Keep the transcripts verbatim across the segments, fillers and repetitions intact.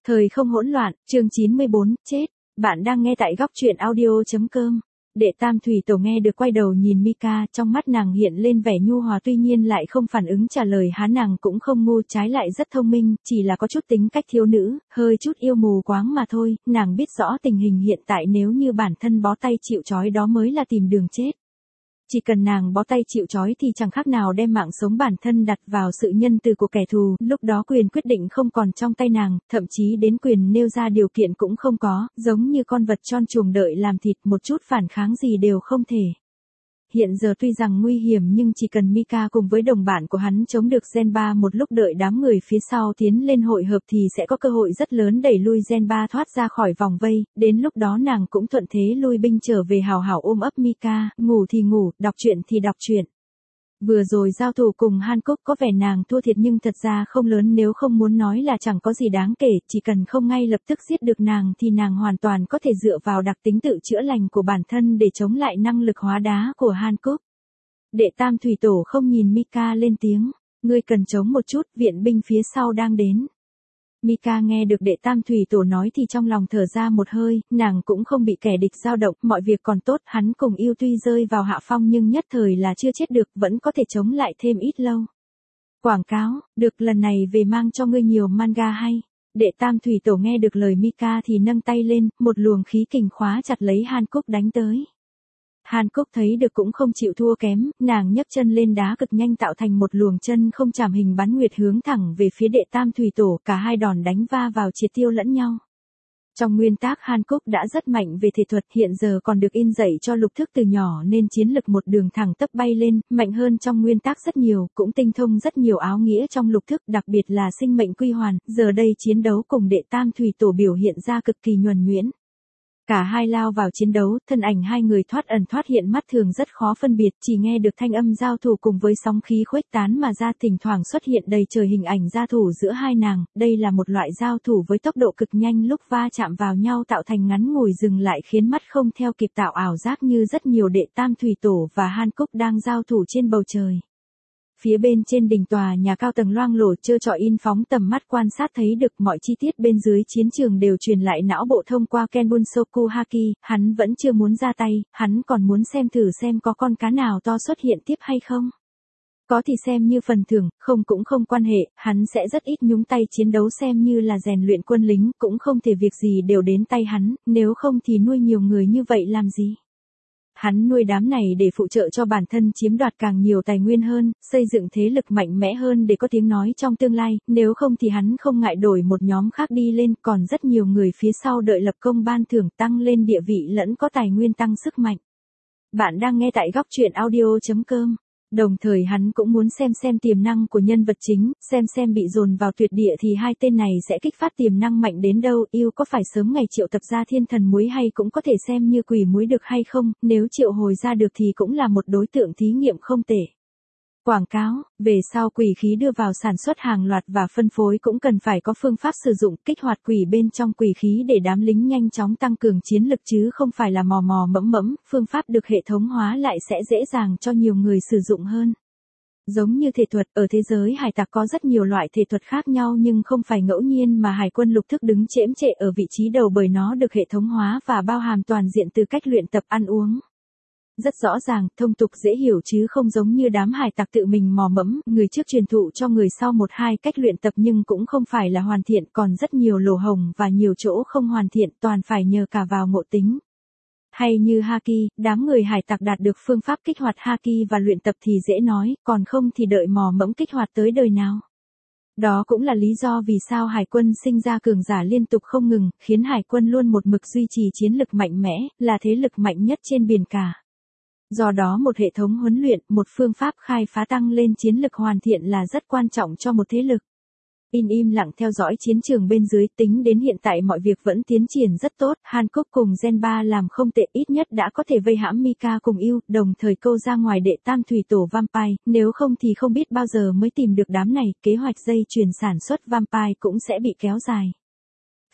Thời không hỗn loạn, chương chín mươi bốn, chết. Bạn đang nghe tại góc truyện audio chấm com. Đệ Tam Thủy Tổ nghe được quay đầu nhìn Mika, trong mắt nàng hiện lên vẻ nhu hòa tuy nhiên lại không phản ứng trả lời hắn, nàng cũng không ngu, trái lại rất thông minh, chỉ là có chút tính cách thiếu nữ, hơi chút yêu mù quáng mà thôi. Nàng biết rõ tình hình hiện tại nếu như bản thân bó tay chịu trói đó mới là tìm đường chết. Chỉ cần nàng bó tay chịu trói thì chẳng khác nào đem mạng sống bản thân đặt vào sự nhân từ của kẻ thù, lúc đó quyền quyết định không còn trong tay nàng, thậm chí đến quyền nêu ra điều kiện cũng không có, giống như con vật tròn chuồng đợi làm thịt, một chút phản kháng gì đều không thể. Hiện giờ tuy rằng nguy hiểm nhưng chỉ cần Mika cùng với đồng bạn của hắn chống được Gen ba một lúc, đợi đám người phía sau tiến lên hội hợp thì sẽ có cơ hội rất lớn đẩy lui Gen ba thoát ra khỏi vòng vây, đến lúc đó nàng cũng thuận thế lui binh trở về hào hào ôm ấp Mika, ngủ thì ngủ, đọc truyện thì đọc truyện. Vừa rồi giao thủ cùng Hancock có vẻ nàng thua thiệt nhưng thật ra không lớn, nếu không muốn nói là chẳng có gì đáng kể, chỉ cần không ngay lập tức giết được nàng thì nàng hoàn toàn có thể dựa vào đặc tính tự chữa lành của bản thân để chống lại năng lực hóa đá của Hancock. Đệ Tam Thủy Tổ không nhìn Mika lên tiếng, ngươi cần chống một chút, viện binh phía sau đang đến. Mika nghe được Đệ Tam Thủy Tổ nói thì trong lòng thở ra một hơi, nàng cũng không bị kẻ địch dao động, mọi việc còn tốt, hắn cùng yêu tuy rơi vào hạ phong nhưng nhất thời là chưa chết được, vẫn có thể chống lại thêm ít lâu. Quảng cáo, được, lần này về mang cho ngươi nhiều manga hay. Đệ Tam Thủy Tổ nghe được lời Mika thì nâng tay lên, một luồng khí kình khóa chặt lấy Hancock đánh tới. Hancock thấy được cũng không chịu thua kém, nàng nhấc chân lên đá cực nhanh tạo thành một luồng chân không chạm hình bán nguyệt hướng thẳng về phía Đệ Tam Thủy Tổ, cả hai đòn đánh va vào triệt tiêu lẫn nhau. Trong nguyên tác Hancock đã rất mạnh về thể thuật, hiện giờ còn được in dạy cho lục thức từ nhỏ nên chiến lực một đường thẳng tắp bay lên, mạnh hơn trong nguyên tác rất nhiều, cũng tinh thông rất nhiều áo nghĩa trong lục thức, đặc biệt là sinh mệnh quy hoàn, giờ đây chiến đấu cùng Đệ Tam Thủy Tổ biểu hiện ra cực kỳ nhuần nhuyễn. Cả hai lao vào chiến đấu, thân ảnh hai người thoát ẩn thoát hiện, mắt thường rất khó phân biệt, chỉ nghe được thanh âm giao thủ cùng với sóng khí khuếch tán mà ra, thỉnh thoảng xuất hiện đầy trời hình ảnh giao thủ giữa hai nàng, đây là một loại giao thủ với tốc độ cực nhanh, lúc va chạm vào nhau tạo thành ngắn ngủi dừng lại khiến mắt không theo kịp, tạo ảo giác như rất nhiều Đệ Tam Thủy Tổ và Hancock đang giao thủ trên bầu trời. Phía bên trên đỉnh tòa nhà cao tầng loang lổ trơ trọi in phóng tầm mắt quan sát thấy được mọi chi tiết bên dưới chiến trường đều truyền lại não bộ thông qua Kenbunsoku Haki, hắn vẫn chưa muốn ra tay, hắn còn muốn xem thử xem có con cá nào to xuất hiện tiếp hay không. Có thì xem như phần thưởng, không cũng không quan hệ, hắn sẽ rất ít nhúng tay chiến đấu xem như là rèn luyện quân lính, cũng không thể việc gì đều đến tay hắn, nếu không thì nuôi nhiều người như vậy làm gì. Hắn nuôi đám này để phụ trợ cho bản thân chiếm đoạt càng nhiều tài nguyên hơn, xây dựng thế lực mạnh mẽ hơn để có tiếng nói trong tương lai, nếu không thì hắn không ngại đổi một nhóm khác đi lên, còn rất nhiều người phía sau đợi lập công ban thưởng, tăng lên địa vị lẫn có tài nguyên tăng sức mạnh. Bạn đang nghe tại góc truyện audio chấm com. Đồng thời hắn cũng muốn xem xem tiềm năng của nhân vật chính, xem xem bị dồn vào tuyệt địa thì hai tên này sẽ kích phát tiềm năng mạnh đến đâu, yêu có phải sớm ngày triệu tập ra thiên thần muối hay cũng có thể xem như quỷ muối được hay không, nếu triệu hồi ra được thì cũng là một đối tượng thí nghiệm không tệ. Quảng cáo, về sau quỷ khí đưa vào sản xuất hàng loạt và phân phối cũng cần phải có phương pháp sử dụng, kích hoạt quỷ bên trong quỷ khí để đám lính nhanh chóng tăng cường chiến lực chứ không phải là mò mò mẫm mẫm, phương pháp được hệ thống hóa lại sẽ dễ dàng cho nhiều người sử dụng hơn. Giống như thể thuật, ở thế giới hải tặc có rất nhiều loại thể thuật khác nhau nhưng không phải ngẫu nhiên mà hải quân lục thức đứng chễm chệ ở vị trí đầu bởi nó được hệ thống hóa và bao hàm toàn diện từ cách luyện tập ăn uống. Rất rõ ràng, thông tục dễ hiểu chứ không giống như đám hải tặc tự mình mò mẫm, người trước truyền thụ cho người sau một hai cách luyện tập nhưng cũng không phải là hoàn thiện, còn rất nhiều lỗ hổng và nhiều chỗ không hoàn thiện, toàn phải nhờ cả vào ngộ tính. Hay như Haki, đám người hải tặc đạt được phương pháp kích hoạt Haki và luyện tập thì dễ nói, còn không thì đợi mò mẫm kích hoạt tới đời nào. Đó cũng là lý do vì sao hải quân sinh ra cường giả liên tục không ngừng, khiến hải quân luôn một mực duy trì chiến lực mạnh mẽ, là thế lực mạnh nhất trên biển cả. Do đó một hệ thống huấn luyện, một phương pháp khai phá tăng lên chiến lực hoàn thiện là rất quan trọng cho một thế lực. In im lặng theo dõi chiến trường bên dưới, tính đến hiện tại mọi việc vẫn tiến triển rất tốt, Hancock cùng Gen ba làm không tệ, ít nhất đã có thể vây hãm Mika cùng yêu, đồng thời câu ra ngoài Đệ Tam Thủy Tổ Vampire, nếu không thì không biết bao giờ mới tìm được đám này, kế hoạch dây chuyền sản xuất Vampire cũng sẽ bị kéo dài.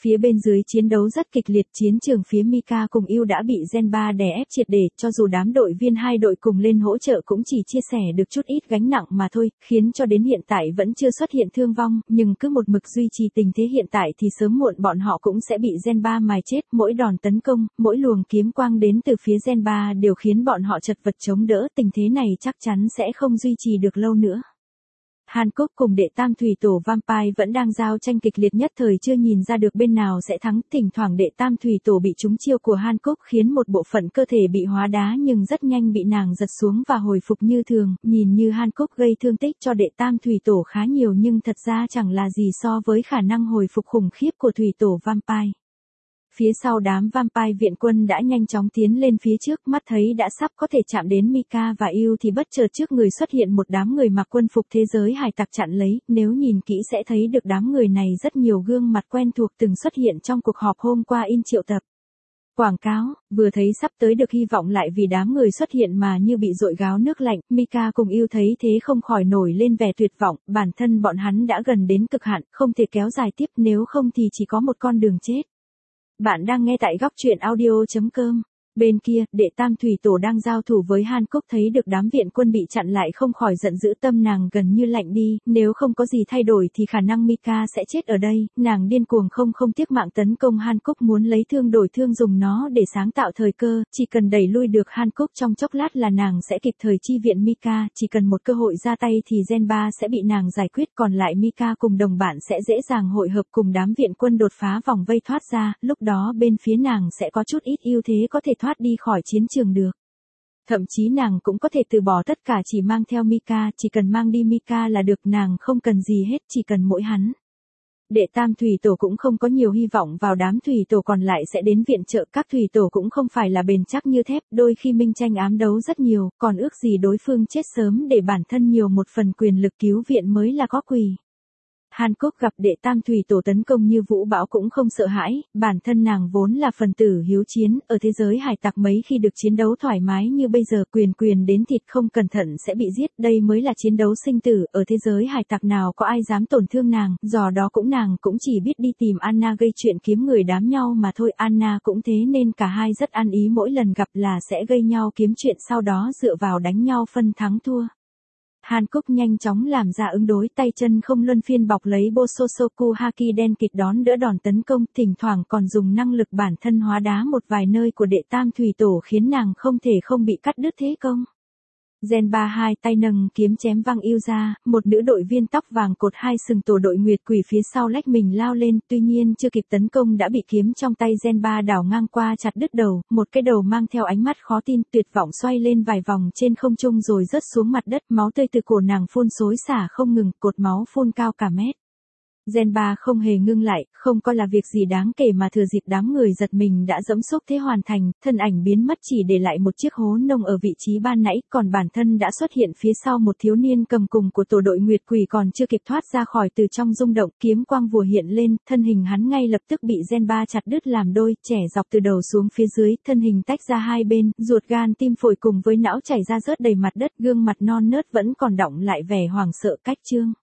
Phía bên dưới chiến đấu rất kịch liệt, chiến trường phía Mika cùng yêu đã bị Gen ba đè ép triệt để, cho dù đám đội viên hai đội cùng lên hỗ trợ cũng chỉ chia sẻ được chút ít gánh nặng mà thôi, khiến cho đến hiện tại vẫn chưa xuất hiện thương vong, nhưng cứ một mực duy trì tình thế hiện tại thì sớm muộn bọn họ cũng sẽ bị Gen ba mài chết, mỗi đòn tấn công, mỗi luồng kiếm quang đến từ phía Gen ba đều khiến bọn họ chật vật chống đỡ, tình thế này chắc chắn sẽ không duy trì được lâu nữa. Hancock cùng đệ tam thủy tổ Vampire vẫn đang giao tranh kịch liệt nhất thời chưa nhìn ra được bên nào sẽ thắng, thỉnh thoảng đệ tam thủy tổ bị trúng chiêu của Hancock khiến một bộ phận cơ thể bị hóa đá nhưng rất nhanh bị nàng giật xuống và hồi phục như thường, nhìn như Hancock gây thương tích cho đệ tam thủy tổ khá nhiều nhưng thật ra chẳng là gì so với khả năng hồi phục khủng khiếp của thủy tổ Vampire. Phía sau đám Vampire viện quân đã nhanh chóng tiến lên phía trước, mắt thấy đã sắp có thể chạm đến Mika và yêu thì bất chợt trước người xuất hiện một đám người mặc quân phục thế giới hải tặc chặn lấy, nếu nhìn kỹ sẽ thấy được đám người này rất nhiều gương mặt quen thuộc từng xuất hiện trong cuộc họp hôm qua in triệu tập. Quảng cáo, vừa thấy sắp tới được hy vọng lại vì đám người xuất hiện mà như bị dội gáo nước lạnh, Mika cùng yêu thấy thế không khỏi nổi lên vẻ tuyệt vọng, bản thân bọn hắn đã gần đến cực hạn, không thể kéo dài tiếp nếu không thì chỉ có một con đường chết. Bạn đang nghe tại góc truyện audio chấm com. Bên kia, đệ tam thủy tổ đang giao thủ với Hancock thấy được đám viện quân bị chặn lại không khỏi giận dữ, tâm nàng gần như lạnh đi, nếu không có gì thay đổi thì khả năng Mika sẽ chết ở đây, nàng điên cuồng không không tiếc mạng tấn công Hancock muốn lấy thương đổi thương dùng nó để sáng tạo thời cơ, chỉ cần đẩy lui được Hancock trong chốc lát là nàng sẽ kịp thời chi viện Mika, chỉ cần một cơ hội ra tay thì Gen ba sẽ bị nàng giải quyết, còn lại Mika cùng đồng bạn sẽ dễ dàng hội hợp cùng đám viện quân đột phá vòng vây thoát ra, lúc đó bên phía nàng sẽ có chút ít ưu thế có thể thoát đi khỏi chiến trường được. Thậm chí nàng cũng có thể từ bỏ tất cả chỉ mang theo Mika, chỉ cần mang đi Mika là được, nàng không cần gì hết, chỉ cần mỗi hắn. Đệ tam thủy tổ cũng không có nhiều hy vọng vào đám thủy tổ còn lại sẽ đến viện trợ, các thủy tổ cũng không phải là bền chắc như thép, đôi khi minh tranh ám đấu rất nhiều, còn ước gì đối phương chết sớm để bản thân nhiều một phần quyền lực cứu viện mới là có quỳ. Hancock gặp đệ tam thủy tổ tấn công như vũ bão cũng không sợ hãi, bản thân nàng vốn là phần tử hiếu chiến, ở thế giới hải tặc mấy khi được chiến đấu thoải mái như bây giờ quyền quyền đến thịt không cẩn thận sẽ bị giết, đây mới là chiến đấu sinh tử, ở thế giới hải tặc nào có ai dám tổn thương nàng, do đó cũng nàng cũng chỉ biết đi tìm Anna gây chuyện kiếm người đám nhau mà thôi, Anna cũng thế nên cả hai rất ăn ý, mỗi lần gặp là sẽ gây nhau kiếm chuyện sau đó dựa vào đánh nhau phân thắng thua. Hancock nhanh chóng làm ra ứng đối, tay chân không luân phiên bọc lấy Bososoku Haki đen kịt đón đỡ đòn tấn công, thỉnh thoảng còn dùng năng lực bản thân hóa đá một vài nơi của đệ tam thủy tổ khiến nàng không thể không bị cắt đứt thế công. Gen ba hai tay nâng kiếm chém văng yêu ra, một nữ đội viên tóc vàng cột hai sừng tổ đội Nguyệt Quỷ phía sau lách mình lao lên, tuy nhiên chưa kịp tấn công đã bị kiếm trong tay Gen ba đảo ngang qua chặt đứt đầu, một cái đầu mang theo ánh mắt khó tin, tuyệt vọng xoay lên vài vòng trên không trung rồi rớt xuống mặt đất, máu tươi từ cổ nàng phun xối xả không ngừng, cột máu phun cao cả mét. Gen ba không hề ngưng lại, không coi là việc gì đáng kể mà thừa dịp đám người giật mình đã dẫm xúc thế hoàn thành, thân ảnh biến mất chỉ để lại một chiếc hố nông ở vị trí ban nãy, còn bản thân đã xuất hiện phía sau một thiếu niên cầm cùng của tổ đội Nguyệt Quỷ còn chưa kịp thoát ra khỏi từ trong rung động, kiếm quang vùa hiện lên, thân hình hắn ngay lập tức bị Gen ba chặt đứt làm đôi, chẻ dọc từ đầu xuống phía dưới, thân hình tách ra hai bên, ruột gan tim phổi cùng với não chảy ra rớt đầy mặt đất, gương mặt non nớt vẫn còn đọng lại vẻ hoảng sợ cách trương.